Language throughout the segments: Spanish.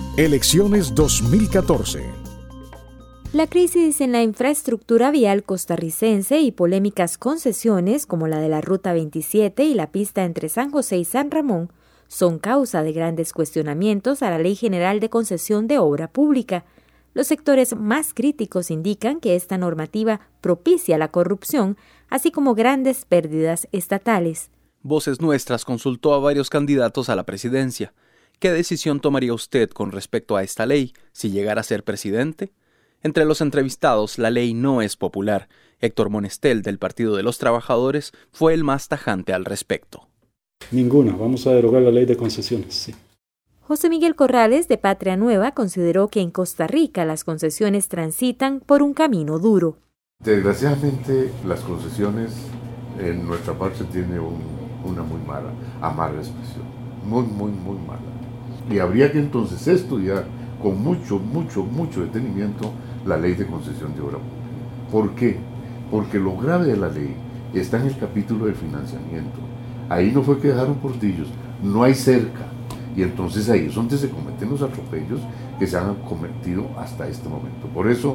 Elecciones 2014. La crisis en la infraestructura vial costarricense y polémicas concesiones como la de la Ruta 27 y la pista entre San José y San Ramón son causa de grandes cuestionamientos a la Ley General de Concesión de Obra Pública. Los sectores más críticos indican que esta normativa propicia la corrupción, así como grandes pérdidas estatales. Voces Nuestras consultó a varios candidatos a la presidencia. ¿Qué decisión tomaría usted con respecto a esta ley si llegara a ser presidente? Entre los entrevistados, la ley no es popular. Héctor Monestel, del Partido de los Trabajadores, fue el más tajante al respecto. Ninguna. Vamos a derogar la ley de concesiones, sí. José Miguel Corrales, de Patria Nueva, consideró que en Costa Rica las concesiones transitan por un camino duro. Desgraciadamente, las concesiones en nuestra parte tienen una muy mala, amarga expresión. Muy mala. Y habría que entonces estudiar con mucho detenimiento la ley de concesión de obra pública. ¿Por qué? Porque lo grave de la ley está en el capítulo del financiamiento. Ahí no fue que dejaron portillos, no hay cerca. Y entonces ahí es donde se cometen los atropellos que se han cometido hasta este momento. Por eso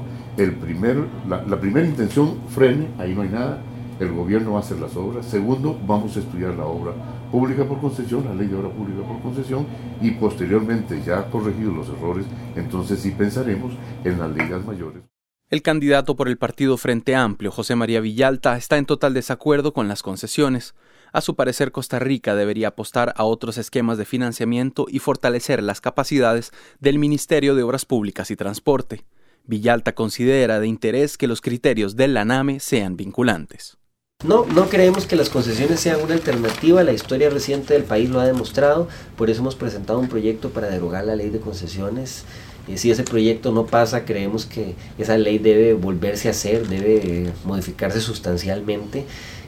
la primera intención, frene, ahí no hay nada, el gobierno va a hacer las obras. Segundo, vamos a estudiar la obra pública por concesión, la ley de obra pública por concesión, y posteriormente, ya corregidos los errores, entonces sí pensaremos en las ligas mayores. El candidato por el partido Frente Amplio, José María Villalta, está en total desacuerdo con las concesiones. A su parecer, Costa Rica debería apostar a otros esquemas de financiamiento y fortalecer las capacidades del Ministerio de Obras Públicas y Transporte. Villalta considera de interés que los criterios del ANAME sean vinculantes. No creemos que las concesiones sean una alternativa, la historia reciente del país lo ha demostrado, por eso hemos presentado un proyecto para derogar la ley de concesiones. Si ese proyecto no pasa, creemos que esa ley debe volverse a hacer, debe modificarse sustancialmente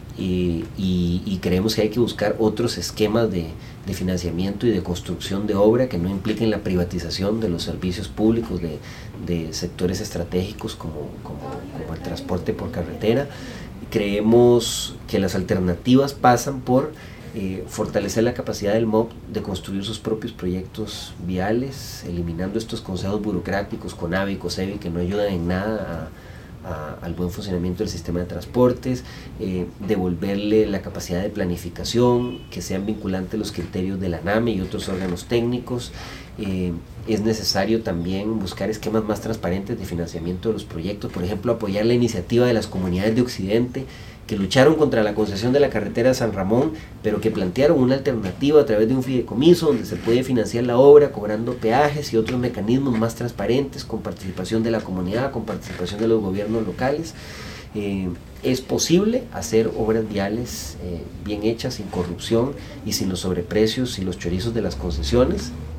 y creemos que hay que buscar otros esquemas de financiamiento y de construcción de obra que no impliquen la privatización de los servicios públicos de sectores estratégicos como el transporte por carretera. Creemos que las alternativas pasan por fortalecer la capacidad del MOP de construir sus propios proyectos viales, eliminando estos consejos burocráticos, CONAVE y COSEBI, que no ayudan en nada al buen funcionamiento del sistema de transportes, devolverle la capacidad de planificación, que sean vinculantes los criterios de la ANAME y otros órganos técnicos. Es necesario también buscar esquemas más transparentes de financiamiento de los proyectos, por ejemplo, apoyar la iniciativa de las comunidades de Occidente, que lucharon contra la concesión de la carretera de San Ramón, pero que plantearon una alternativa a través de un fideicomiso donde se puede financiar la obra cobrando peajes y otros mecanismos más transparentes, con participación de la comunidad, con participación de los gobiernos locales. Es posible hacer obras viales bien hechas, sin corrupción y sin los sobreprecios y los chorizos de las concesiones.